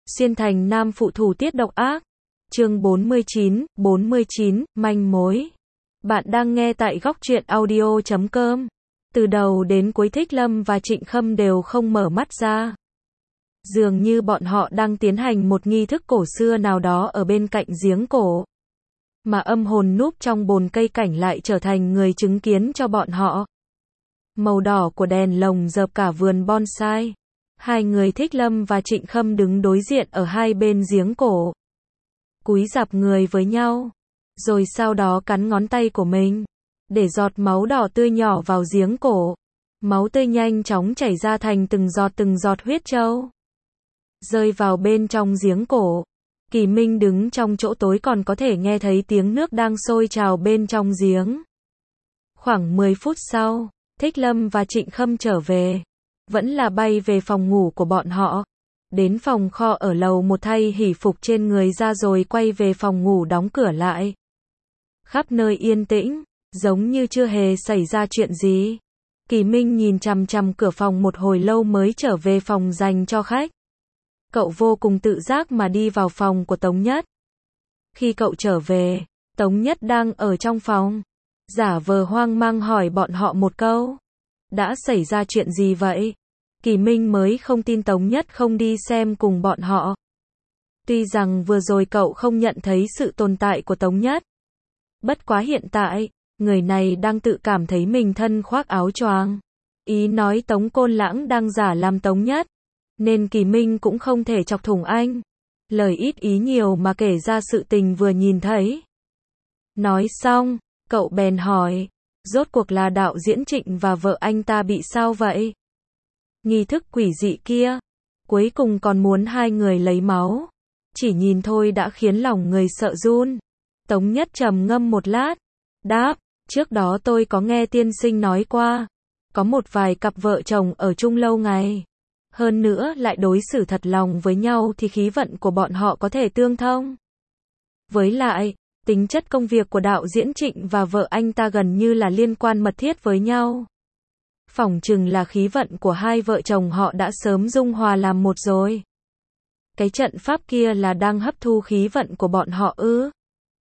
Xuyên thành nam phụ thủ tiết độc ác. Chương 49, manh mối. Bạn đang nghe tại góc truyện audio.com. Từ đầu đến cuối Thích Lâm và Trịnh Khâm đều không mở mắt ra. Dường như bọn họ đang tiến hành một nghi thức cổ xưa nào đó ở bên cạnh giếng cổ. Mà âm hồn núp trong bồn cây cảnh lại trở thành người chứng kiến cho bọn họ. Màu đỏ của đèn lồng rợp cả vườn bonsai. Hai người Thích Lâm và Trịnh Khâm đứng đối diện ở hai bên giếng cổ. Cúi rạp người với nhau. Rồi sau đó cắn ngón tay của mình. Để giọt máu đỏ tươi nhỏ vào giếng cổ. Máu tươi nhanh chóng chảy ra thành từng giọt huyết trâu. Rơi vào bên trong giếng cổ. Kỳ Minh đứng trong chỗ tối còn có thể nghe thấy tiếng nước đang sôi trào bên trong giếng. Khoảng 10 phút sau, Thích Lâm và Trịnh Khâm trở về. Vẫn là bay về phòng ngủ của bọn họ. Đến phòng kho ở lầu một thay hỉ phục trên người ra rồi quay về phòng ngủ đóng cửa lại. Khắp nơi yên tĩnh, giống như chưa hề xảy ra chuyện gì. Kỳ Minh nhìn chằm chằm cửa phòng một hồi lâu mới trở về phòng dành cho khách. Cậu vô cùng tự giác mà đi vào phòng của Tống Nhất. Khi cậu trở về, Tống Nhất đang ở trong phòng. Giả vờ hoang mang hỏi bọn họ một câu. Đã xảy ra chuyện gì vậy? Kỳ Minh mới không tin Tống Nhất không đi xem cùng bọn họ. Tuy rằng vừa rồi cậu không nhận thấy sự tồn tại của Tống Nhất. Bất quá hiện tại, người này đang tự cảm thấy mình thân khoác áo choàng. Ý nói Tống Côn Lãng đang giả làm Tống Nhất. Nên Kỳ Minh cũng không thể chọc thủng anh. Lời ít ý nhiều mà kể ra sự tình vừa nhìn thấy. Nói xong, cậu bèn hỏi. Rốt cuộc là đạo diễn Trịnh và vợ anh ta bị sao vậy? Nghi thức quỷ dị kia. Cuối cùng còn muốn hai người lấy máu. Chỉ nhìn thôi đã khiến lòng người sợ run. Tống Nhất trầm ngâm một lát. Đáp, trước đó tôi có nghe tiên sinh nói qua. Có một vài cặp vợ chồng ở chung lâu ngày. Hơn nữa lại đối xử thật lòng với nhau thì khí vận của bọn họ có thể tương thông. Với lại, tính chất công việc của đạo diễn Trịnh và vợ anh ta gần như là liên quan mật thiết với nhau. Phỏng chừng là khí vận của hai vợ chồng họ đã sớm dung hòa làm một rồi. Cái trận pháp kia là đang hấp thu khí vận của bọn họ ư?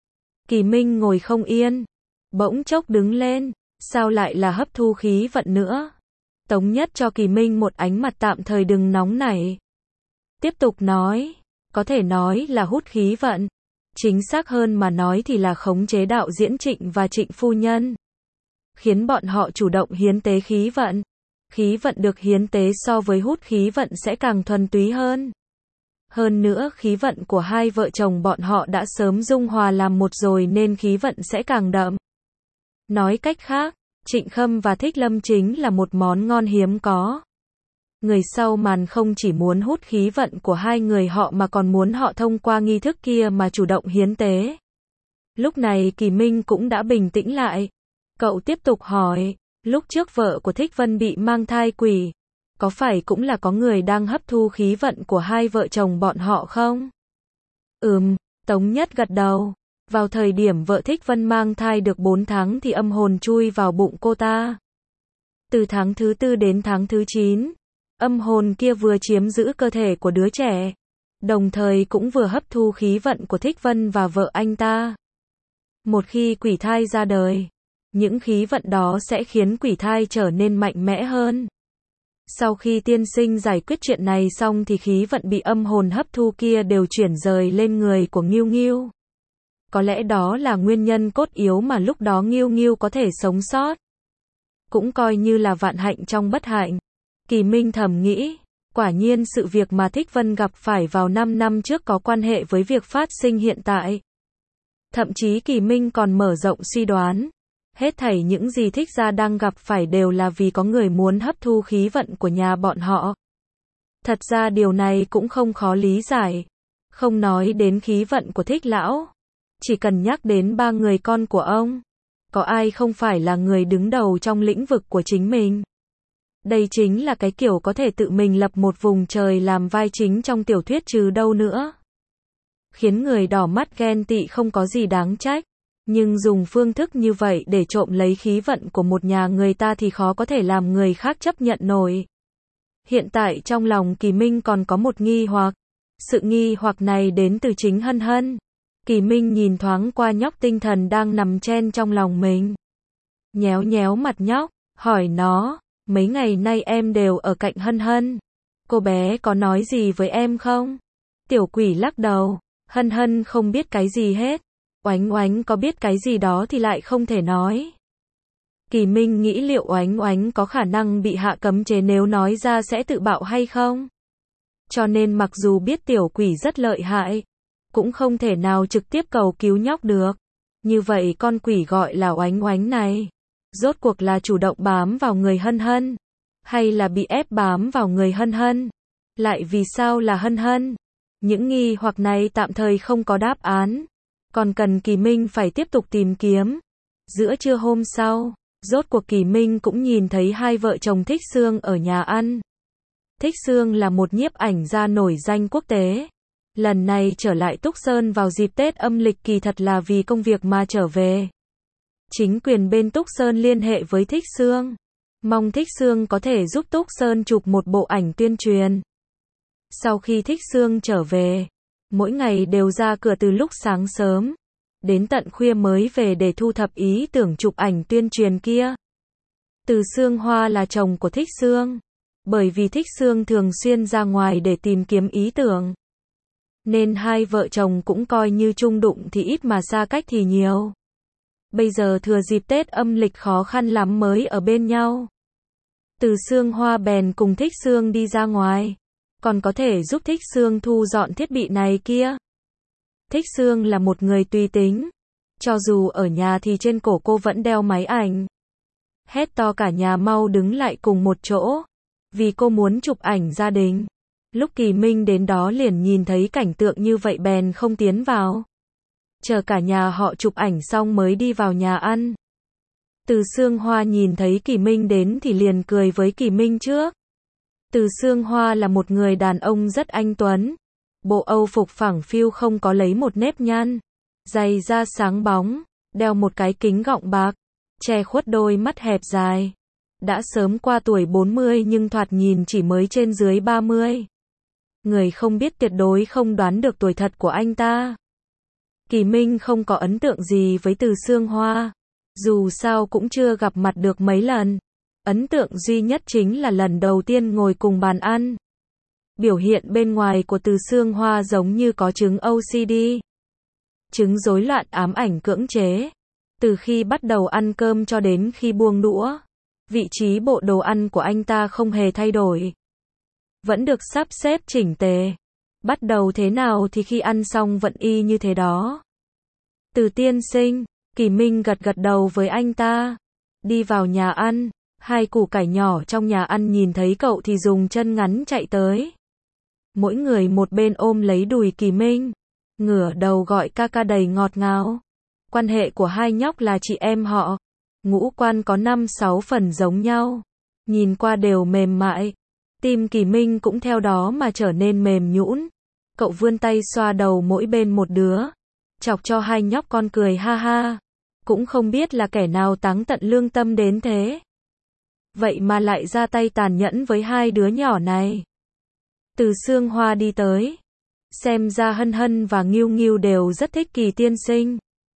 Kỳ Minh ngồi không yên. Bỗng chốc đứng lên. Sao lại là hấp thu khí vận nữa? Tống Nhất cho Kỳ Minh một ánh mặt tạm thời đừng nóng nảy. Tiếp tục nói. Có thể nói là hút khí vận. Chính xác hơn mà nói thì là khống chế đạo diễn Trịnh và Trịnh phu nhân. Khiến bọn họ chủ động hiến tế khí vận. Khí vận được hiến tế so với hút khí vận sẽ càng thuần túy hơn. Hơn nữa khí vận của hai vợ chồng bọn họ đã sớm dung hòa làm một rồi nên khí vận sẽ càng đậm. Nói cách khác, Trịnh Khâm và Thích Lâm chính là một món ngon hiếm có. Người sau màn không chỉ muốn hút khí vận của hai người họ mà còn muốn họ thông qua nghi thức kia mà chủ động hiến tế. Lúc này Kỳ Minh cũng đã bình tĩnh lại. Cậu tiếp tục hỏi, lúc trước vợ của Thích Vân bị mang thai quỷ, có phải cũng là có người đang hấp thu khí vận của hai vợ chồng bọn họ không? Tống Nhất gật đầu. Vào thời điểm vợ Thích Vân mang thai được 4 tháng thì âm hồn chui vào bụng cô ta. Từ tháng thứ 4 đến tháng thứ 9, âm hồn kia vừa chiếm giữ cơ thể của đứa trẻ, đồng thời cũng vừa hấp thu khí vận của Thích Vân và vợ anh ta. Một khi quỷ thai ra đời, những khí vận đó sẽ khiến quỷ thai trở nên mạnh mẽ hơn. Sau khi tiên sinh giải quyết chuyện này xong thì khí vận bị âm hồn hấp thu kia đều chuyển rời lên người của Nghiêu Nghiêu. Có lẽ đó là nguyên nhân cốt yếu mà lúc đó Nghiêu Nghiêu có thể sống sót. Cũng coi như là vạn hạnh trong bất hạnh. Kỳ Minh thầm nghĩ, quả nhiên sự việc mà Thích Vân gặp phải vào 5 năm trước có quan hệ với việc phát sinh hiện tại. Thậm chí Kỳ Minh còn mở rộng suy đoán. Hết thảy những gì Thích gia đang gặp phải đều là vì có người muốn hấp thu khí vận của nhà bọn họ. Thật ra điều này cũng không khó lý giải. Không nói đến khí vận của Thích lão. Chỉ cần nhắc đến 3 người con của ông. Có ai không phải là người đứng đầu trong lĩnh vực của chính mình. Đây chính là cái kiểu có thể tự mình lập một vùng trời làm vai chính trong tiểu thuyết chứ đâu nữa. Khiến người đỏ mắt ghen tị không có gì đáng trách. Nhưng dùng phương thức như vậy để trộm lấy khí vận của một nhà người ta thì khó có thể làm người khác chấp nhận nổi. Hiện tại trong lòng Kỳ Minh còn có một nghi hoặc. Sự nghi hoặc này đến từ chính Hân Hân. Kỳ Minh nhìn thoáng qua nhóc tinh thần đang nằm chen trong lòng mình. Nhéo nhéo mặt nhóc, hỏi nó, mấy ngày nay em đều ở cạnh Hân Hân. Cô bé có nói gì với em không? Tiểu quỷ lắc đầu, Hân Hân không biết cái gì hết. Oánh Oánh có biết cái gì đó thì lại không thể nói. Kỳ Minh nghĩ liệu Oánh Oánh có khả năng bị hạ cấm chế nếu nói ra sẽ tự bạo hay không? Cho nên mặc dù biết tiểu quỷ rất lợi hại, cũng không thể nào trực tiếp cầu cứu nhóc được. Như vậy con quỷ gọi là Oánh Oánh này, rốt cuộc là chủ động bám vào người Hân Hân, hay là bị ép bám vào người Hân Hân? Lại vì sao là Hân Hân? Những nghi hoặc này tạm thời không có đáp án, còn cần Kỳ Minh phải tiếp tục tìm kiếm. Giữa trưa hôm sau, rốt cuộc Kỳ Minh cũng nhìn thấy hai vợ chồng Thích Xương ở nhà ăn. Thích Xương là một nhiếp ảnh gia nổi danh quốc tế. Lần này trở lại Túc Sơn vào dịp Tết âm lịch kỳ thật là vì công việc mà trở về. Chính quyền bên Túc Sơn liên hệ với Thích Xương, mong Thích Xương có thể giúp Túc Sơn chụp một bộ ảnh tuyên truyền. Sau khi Thích Xương trở về, mỗi ngày đều ra cửa từ lúc sáng sớm, đến tận khuya mới về để thu thập ý tưởng chụp ảnh tuyên truyền kia. Từ Xương Hoa là chồng của Thích Xương. Bởi vì Thích Xương thường xuyên ra ngoài để tìm kiếm ý tưởng, nên hai vợ chồng cũng coi như chung đụng thì ít mà xa cách thì nhiều. Bây giờ thừa dịp Tết âm lịch khó khăn lắm mới ở bên nhau. Từ Xương Hoa bèn cùng Thích Xương đi ra ngoài, còn có thể giúp Thích Xương thu dọn thiết bị này kia. Thích Xương là một người tùy tính, cho dù ở nhà thì trên cổ cô vẫn đeo máy ảnh. Hét to cả nhà mau đứng lại cùng một chỗ, vì cô muốn chụp ảnh gia đình. Lúc Kỳ Minh đến đó liền nhìn thấy cảnh tượng như vậy bèn không tiến vào. Chờ cả nhà họ chụp ảnh xong mới đi vào nhà ăn. Từ Xương Hoa nhìn thấy Kỳ Minh đến thì liền cười với Kỳ Minh trước. Từ Xương Hoa là một người đàn ông rất anh tuấn. Bộ Âu phục phẳng phiu không có lấy một nếp nhăn. Giày da sáng bóng, đeo một cái kính gọng bạc, che khuất đôi mắt hẹp dài. Đã sớm qua tuổi 40 nhưng thoạt nhìn chỉ mới trên dưới 30. Người không biết tuyệt đối không đoán được tuổi thật của anh ta. Kỳ Minh không có ấn tượng gì với Từ Xương Hoa. Dù sao cũng chưa gặp mặt được mấy lần. Ấn tượng duy nhất chính là lần đầu tiên ngồi cùng bàn ăn. Biểu hiện bên ngoài của Từ Xương Hoa giống như có chứng OCD. Chứng rối loạn ám ảnh cưỡng chế. Từ khi bắt đầu ăn cơm cho đến khi buông đũa, vị trí bộ đồ ăn của anh ta không hề thay đổi. Vẫn được sắp xếp chỉnh tề. Bắt đầu thế nào thì khi ăn xong vẫn y như thế đó. Từ tiên sinh, Kỳ Minh gật gật đầu với anh ta. Đi vào nhà ăn, hai củ cải nhỏ trong nhà ăn nhìn thấy cậu thì dùng chân ngắn chạy tới. Mỗi người một bên ôm lấy đùi Kỳ Minh, ngửa đầu gọi ca ca đầy ngọt ngào. Quan hệ của hai nhóc là chị em họ. Ngũ quan có 5-6 phần giống nhau. Nhìn qua đều mềm mại. Tim Kỳ Minh cũng theo đó mà trở nên mềm nhũn. Cậu vươn tay xoa đầu mỗi bên một đứa, chọc cho hai nhóc con cười ha ha. Cũng không biết là kẻ nào táng tận lương tâm đến thế. Vậy mà lại ra tay tàn nhẫn với hai đứa nhỏ này. Từ Xương Hoa đi tới. Xem ra Hân Hân và Nghiêu Nghiêu đều rất thích Kỳ tiên sinh.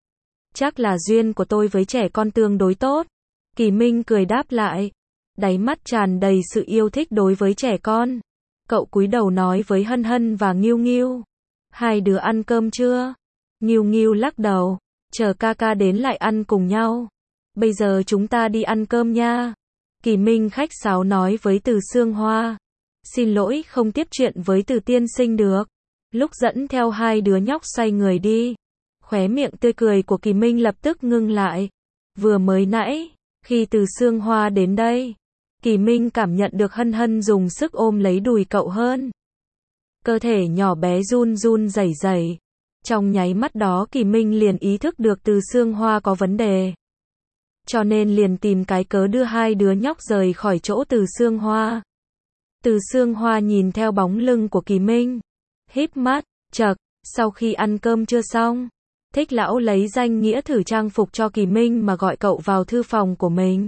Chắc là duyên của tôi với trẻ con tương đối tốt. Kỳ Minh cười đáp lại. Đáy mắt tràn đầy sự yêu thích đối với trẻ con. Cậu cúi đầu nói với Hân Hân và Nghiêu Nghiêu. Hai đứa ăn cơm chưa? Nghiêu Nghiêu lắc đầu. Chờ ca ca đến lại ăn cùng nhau. Bây giờ chúng ta đi ăn cơm nha. Kỳ Minh khách sáo nói với Từ Xương Hoa. Xin lỗi không tiếp chuyện với Từ tiên sinh được. Lúc dẫn theo hai đứa nhóc xoay người đi, khóe miệng tươi cười của Kỳ Minh lập tức ngưng lại. Vừa mới nãy, khi Từ Xương Hoa đến đây, Kỳ Minh cảm nhận được Hân Hân dùng sức ôm lấy đùi cậu hơn. Cơ thể nhỏ bé run run rẩy rẩy. Trong nháy mắt đó Kỳ Minh liền ý thức được Từ Xương Hoa có vấn đề. Cho nên liền tìm cái cớ đưa hai đứa nhóc rời khỏi chỗ Từ Xương Hoa. Từ Xương Hoa nhìn theo bóng lưng của Kỳ Minh, híp mắt, chậc, sau khi ăn cơm chưa xong, Thích lão lấy danh nghĩa thử trang phục cho Kỳ Minh mà gọi cậu vào thư phòng của mình.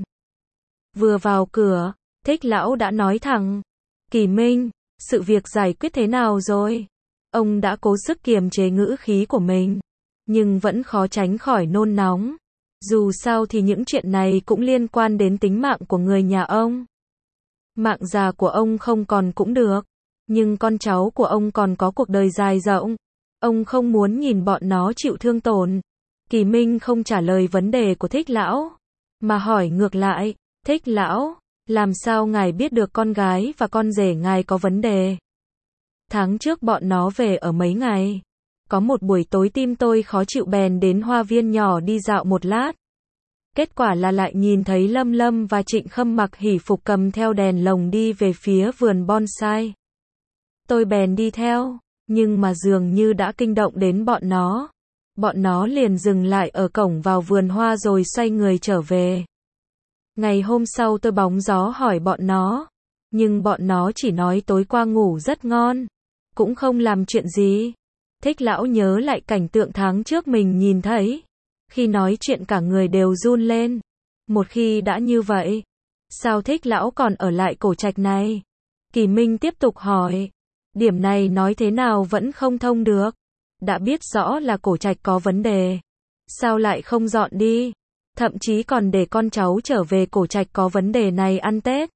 Vừa vào cửa, Thích lão đã nói thẳng, Kỳ Minh, sự việc giải quyết thế nào rồi? Ông đã cố sức kiềm chế ngữ khí của mình, nhưng vẫn khó tránh khỏi nôn nóng. Dù sao thì những chuyện này cũng liên quan đến tính mạng của người nhà ông. Mạng già của ông không còn cũng được, nhưng con cháu của ông còn có cuộc đời dài rộng. Ông không muốn nhìn bọn nó chịu thương tổn. Kỳ Minh không trả lời vấn đề của Thích Lão, mà hỏi ngược lại, Thích Lão, làm sao ngài biết được con gái và con rể ngài có vấn đề? Tháng trước bọn nó về ở mấy ngày. Có một buổi tối tim tôi khó chịu bèn đến hoa viên nhỏ đi dạo một lát. Kết quả là lại nhìn thấy Lâm Lâm và Trịnh Khâm mặc hỉ phục cầm theo đèn lồng đi về phía vườn bonsai. Tôi bèn đi theo, nhưng mà dường như đã kinh động đến bọn nó. Bọn nó liền dừng lại ở cổng vào vườn hoa rồi xoay người trở về. Ngày hôm sau tôi bóng gió hỏi bọn nó, nhưng bọn nó chỉ nói tối qua ngủ rất ngon, cũng không làm chuyện gì. Thích Lão nhớ lại cảnh tượng tháng trước mình nhìn thấy. Khi nói chuyện cả người đều run lên. Một khi đã như vậy, sao Thích Lão còn ở lại cổ trạch này? Kỳ Minh tiếp tục hỏi. Điểm này nói thế nào vẫn không thông được. Đã biết rõ là cổ trạch có vấn đề, sao lại không dọn đi? Thậm chí còn để con cháu trở về cổ trạch có vấn đề này ăn Tết.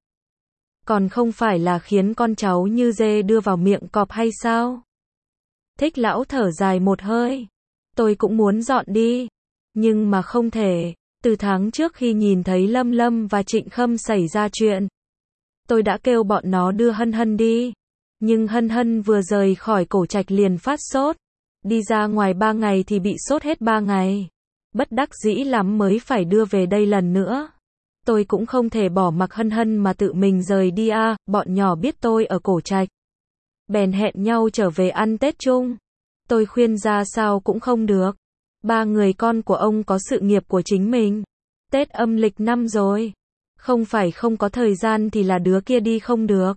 Còn không phải là khiến con cháu như dê đưa vào miệng cọp hay sao? Thích Lão thở dài một hơi. Tôi cũng muốn dọn đi, nhưng mà không thể. Từ tháng trước khi nhìn thấy Lâm Lâm và Trịnh Khâm xảy ra chuyện, tôi đã kêu bọn nó đưa Hân Hân đi. Nhưng Hân Hân vừa rời khỏi cổ trạch liền phát sốt. Đi ra ngoài 3 ngày thì bị sốt hết 3 ngày. Bất đắc dĩ lắm mới phải đưa về đây lần nữa. Tôi cũng không thể bỏ mặc Hân Hân mà tự mình rời đi à, bọn nhỏ biết tôi ở cổ trạch. Bèn hẹn nhau trở về ăn Tết chung. Tôi khuyên ra sao cũng không được. 3 người con của ông có sự nghiệp của chính mình. Tết âm lịch năm rồi. Không phải không có thời gian thì là đứa kia đi không được.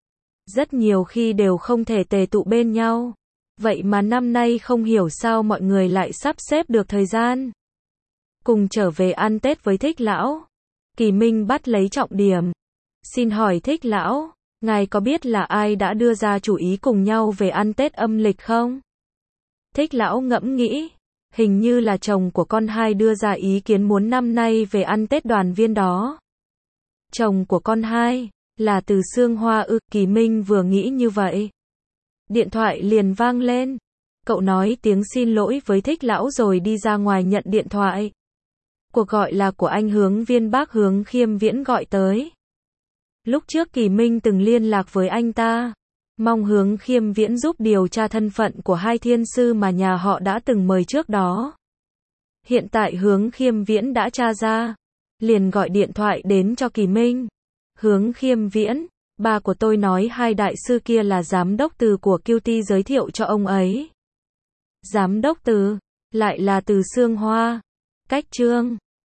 Rất nhiều khi đều không thể tề tụ bên nhau. Vậy mà năm nay không hiểu sao mọi người lại sắp xếp được thời gian. Cùng trở về ăn Tết với Thích Lão. Kỳ Minh bắt lấy trọng điểm. Xin hỏi Thích Lão, ngài có biết là ai đã đưa ra chủ ý cùng nhau về ăn Tết âm lịch không? Thích Lão ngẫm nghĩ. Hình như là chồng của con hai đưa ra ý kiến muốn năm nay về ăn Tết đoàn viên đó. Chồng của con hai là Từ Sương Hoa ư? Kỳ Minh vừa nghĩ như vậy. Điện thoại liền vang lên. Cậu nói tiếng xin lỗi với Thích Lão rồi đi ra ngoài nhận điện thoại. Cuộc gọi là của anh hướng viên bác Hướng Khiêm Viễn gọi tới. Lúc trước Kỳ Minh từng liên lạc với anh ta, mong Hướng Khiêm Viễn giúp điều tra thân phận của hai thiên sư mà nhà họ đã từng mời trước đó. Hiện tại Hướng Khiêm Viễn đã tra ra, liền gọi điện thoại đến cho Kỳ Minh. Hướng Khiêm Viễn, ba của tôi nói hai đại sư kia là giám đốc Từ của QT giới thiệu cho ông ấy. Giám đốc Từ, lại là Từ Sương Hoa. Cách chương